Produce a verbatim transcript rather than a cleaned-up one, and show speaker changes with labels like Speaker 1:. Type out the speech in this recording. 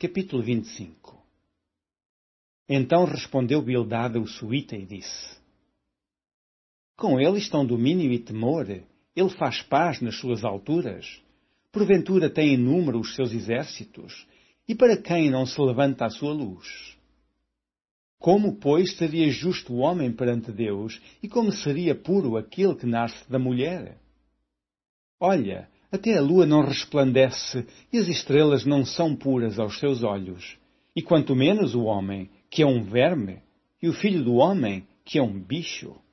Speaker 1: capítulo vinte e cinco. Então respondeu Bildade o suíta e disse: Com ele estão domínio e temor, ele faz paz nas suas alturas. Porventura tem em número os seus exércitos, e para quem não se levanta a sua luz? Como, pois, seria justo o homem perante Deus, e como seria puro aquele que nasce da mulher? Olha, até a lua não resplandece, e as estrelas não são puras aos seus olhos. E quanto menos o homem, que é um verme, e o filho do homem, que é um bicho.